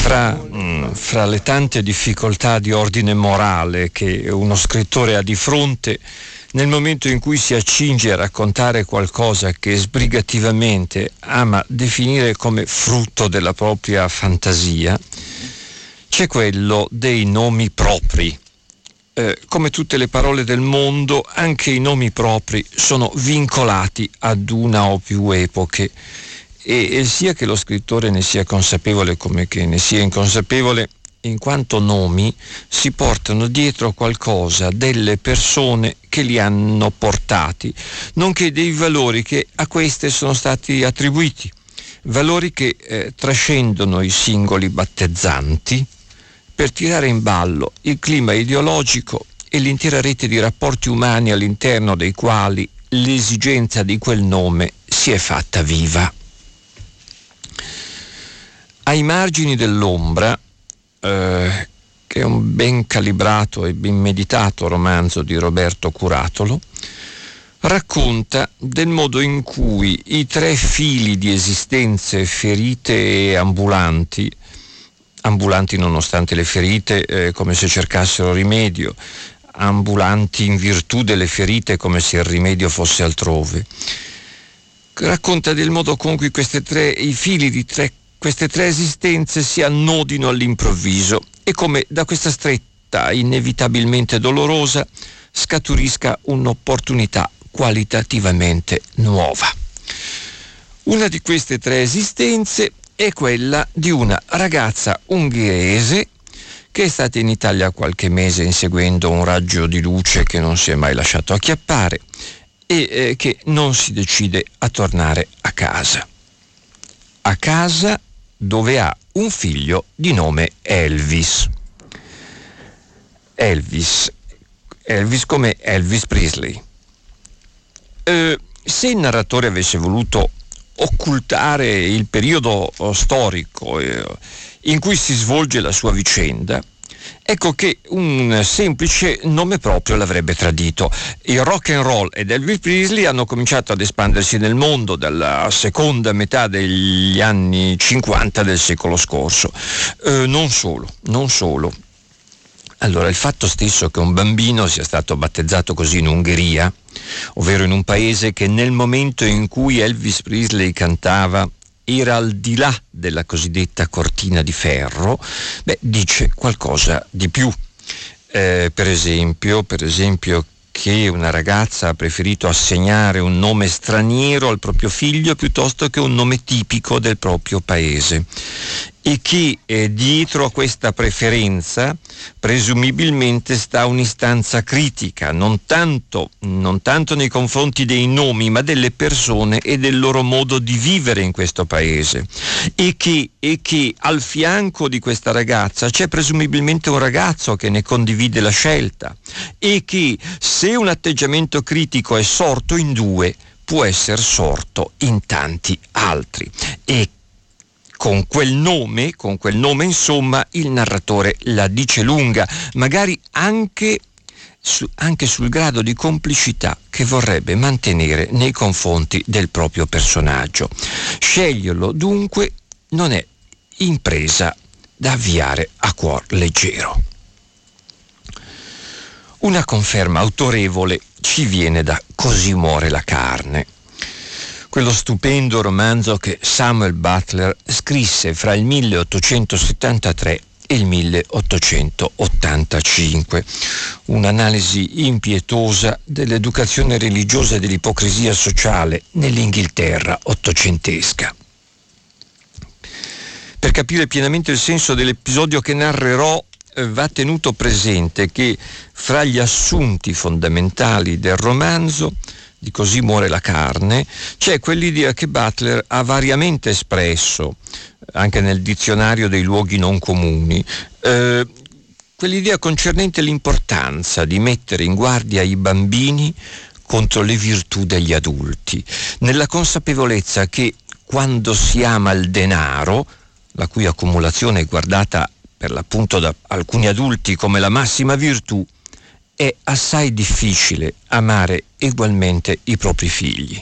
Fra le tante difficoltà di ordine morale che uno scrittore ha di fronte nel momento in cui si accinge a raccontare qualcosa che sbrigativamente ama definire come frutto della propria fantasia, c'è quello dei nomi propri. Come tutte le parole del mondo, anche i nomi propri sono vincolati ad una o più epoche, e sia che lo scrittore ne sia consapevole come che ne sia inconsapevole, in quanto nomi si portano dietro qualcosa, delle persone che li hanno portati, nonché dei valori che a queste sono stati attribuiti, valori che trascendono i singoli battezzanti per tirare in ballo il clima ideologico e l'intera rete di rapporti umani all'interno dei quali l'esigenza di quel nome si è fatta viva. Ai margini dell'ombra, che è un ben calibrato e ben meditato romanzo di Roberto Curatolo, racconta del modo in cui i tre fili di esistenze ferite e ambulanti nonostante le ferite, come se cercassero rimedio, ambulanti in virtù delle ferite come se il rimedio fosse altrove. Racconta del modo con cui queste tre esistenze si annodino all'improvviso e come da questa stretta inevitabilmente dolorosa scaturisca un'opportunità qualitativamente nuova. Una di queste tre esistenze è quella di una ragazza ungherese che è stata in Italia qualche mese inseguendo un raggio di luce che non si è mai lasciato acchiappare e che non si decide a tornare a casa dove ha un figlio di nome Elvis come Elvis Presley. Se il narratore avesse voluto occultare il periodo storico in cui si svolge la sua vicenda, ecco che un semplice nome proprio l'avrebbe tradito. Il rock and roll ed Elvis Presley hanno cominciato ad espandersi nel mondo dalla seconda metà degli anni 50 del secolo scorso. Non solo. Allora, il fatto stesso che un bambino sia stato battezzato così in Ungheria, ovvero in un paese che nel momento in cui Elvis Presley cantava era al di là della cosiddetta cortina di ferro, dice qualcosa di più. Per esempio che una ragazza ha preferito assegnare un nome straniero al proprio figlio piuttosto che un nome tipico del proprio paese, e che dietro a questa preferenza presumibilmente sta un'istanza critica, non tanto nei confronti dei nomi, ma delle persone e del loro modo di vivere in questo paese, e che al fianco di questa ragazza c'è presumibilmente un ragazzo che ne condivide la scelta, e che se un atteggiamento critico è sorto in due, può essere sorto in tanti altri. E con quel nome insomma il narratore la dice lunga, magari anche sul grado di complicità che vorrebbe mantenere nei confronti del proprio personaggio. Sceglierlo dunque non è impresa da avviare a cuor leggero. Una conferma autorevole ci viene da Così muore la carne, quello stupendo romanzo che Samuel Butler scrisse fra il 1873 e il 1885, un'analisi impietosa dell'educazione religiosa e dell'ipocrisia sociale nell'Inghilterra ottocentesca. Per capire pienamente il senso dell'episodio che narrerò, va tenuto presente che fra gli assunti fondamentali del romanzo di Così muore la carne c'è quell'idea che Butler ha variamente espresso anche nel dizionario dei luoghi non comuni, quell'idea concernente l'importanza di mettere in guardia i bambini contro le virtù degli adulti, nella consapevolezza che quando si ama il denaro, la cui accumulazione è guardata per l'appunto da alcuni adulti come la massima virtù, è assai difficile amare ugualmente i propri figli.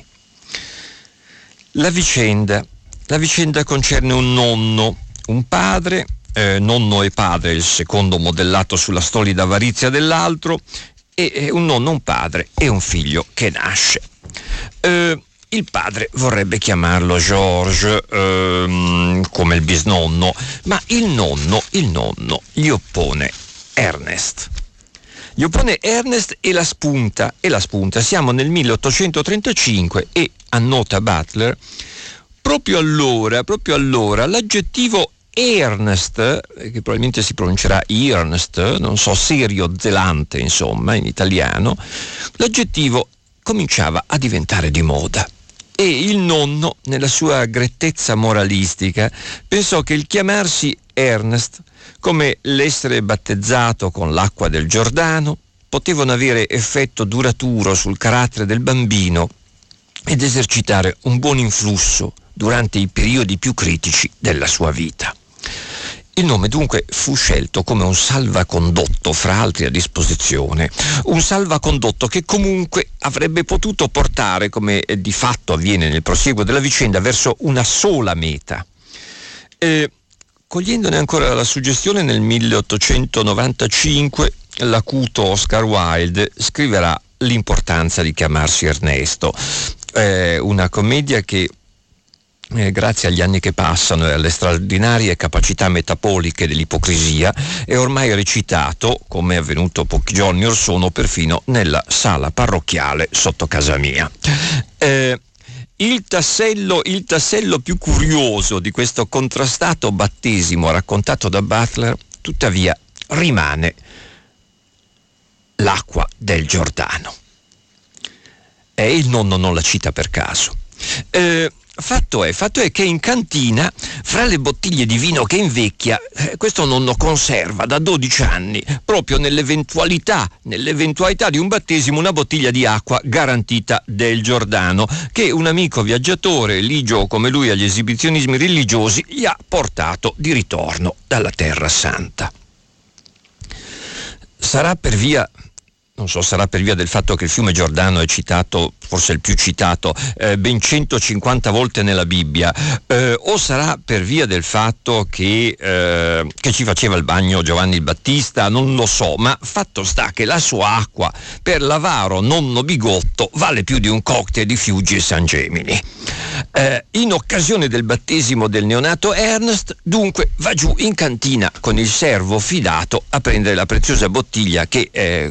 La vicenda concerne un nonno, un padre nonno e padre, il secondo modellato sulla stolida avarizia dell'altro, e un nonno, un padre e un figlio che nasce. Il padre vorrebbe chiamarlo George, come il bisnonno, ma il nonno gli oppone Ernest. Gli oppone Ernest e la spunta. Siamo nel 1835 e, annota Butler, proprio allora l'aggettivo Ernest, che probabilmente si pronuncerà Ernst, non so, serio, zelante, insomma, in italiano, l'aggettivo cominciava a diventare di moda. E il nonno, nella sua grettezza moralistica, pensò che il chiamarsi Ernest, come l'essere battezzato con l'acqua del Giordano, potevano avere effetto duraturo sul carattere del bambino ed esercitare un buon influsso durante i periodi più critici della sua vita. Il nome dunque fu scelto come un salvacondotto fra altri a disposizione, un salvacondotto che comunque avrebbe potuto portare, come di fatto avviene nel prosieguo della vicenda, verso una sola meta. Cogliendone ancora la suggestione, nel 1895 l'acuto Oscar Wilde scriverà L'importanza di chiamarsi Ernesto, una commedia che grazie agli anni che passano e alle straordinarie capacità metaboliche dell'ipocrisia è ormai recitato, come è avvenuto pochi giorni or sono, perfino nella sala parrocchiale sotto casa mia. Il tassello più curioso di questo contrastato battesimo raccontato da Butler, tuttavia, rimane l'acqua del Giordano. E il nonno non la cita per caso. Fatto è che in cantina, fra le bottiglie di vino che invecchia, questo nonno conserva da 12 anni, proprio nell'eventualità di un battesimo, una bottiglia di acqua garantita del Giordano, che un amico viaggiatore, ligio come lui agli esibizionismi religiosi, gli ha portato di ritorno dalla Terra Santa. Sarà per via del fatto che il fiume Giordano è citato, forse il più citato, ben 150 volte nella Bibbia, o sarà per via del fatto che ci faceva il bagno Giovanni il Battista, non lo so, ma fatto sta che la sua acqua per l'avaro nonno bigotto vale più di un cocktail di Fiuggi e San Gemini. In occasione del battesimo del neonato Ernest, dunque, va giù in cantina con il servo fidato a prendere la preziosa bottiglia che,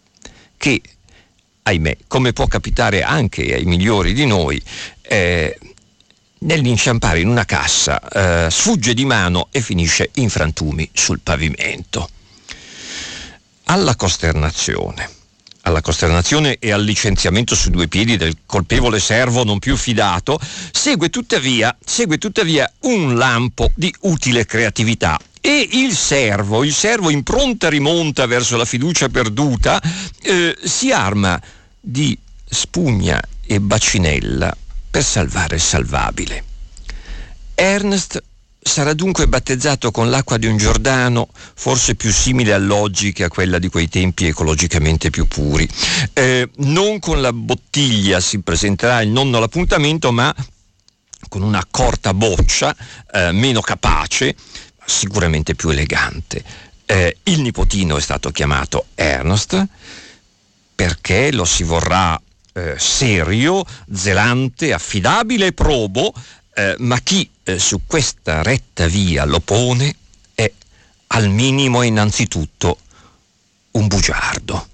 ahimè, come può capitare anche ai migliori di noi, nell'inciampare in una cassa, sfugge di mano e finisce in frantumi sul pavimento. Alla costernazione e al licenziamento su due piedi del colpevole servo non più fidato, segue tuttavia un lampo di utile creatività. E il servo in pronta rimonta verso la fiducia perduta, si arma di spugna e bacinella per salvare il salvabile. Ernest sarà dunque battezzato con l'acqua di un Giordano, forse più simile all'oggi che a quella di quei tempi ecologicamente più puri. Non con la bottiglia si presenterà il nonno all'appuntamento, ma con una corta boccia, meno capace, sicuramente più elegante. Il nipotino è stato chiamato Ernest perché lo si vorrà serio, zelante, affidabile e probo, ma chi su questa retta via lo pone è al minimo innanzitutto un bugiardo.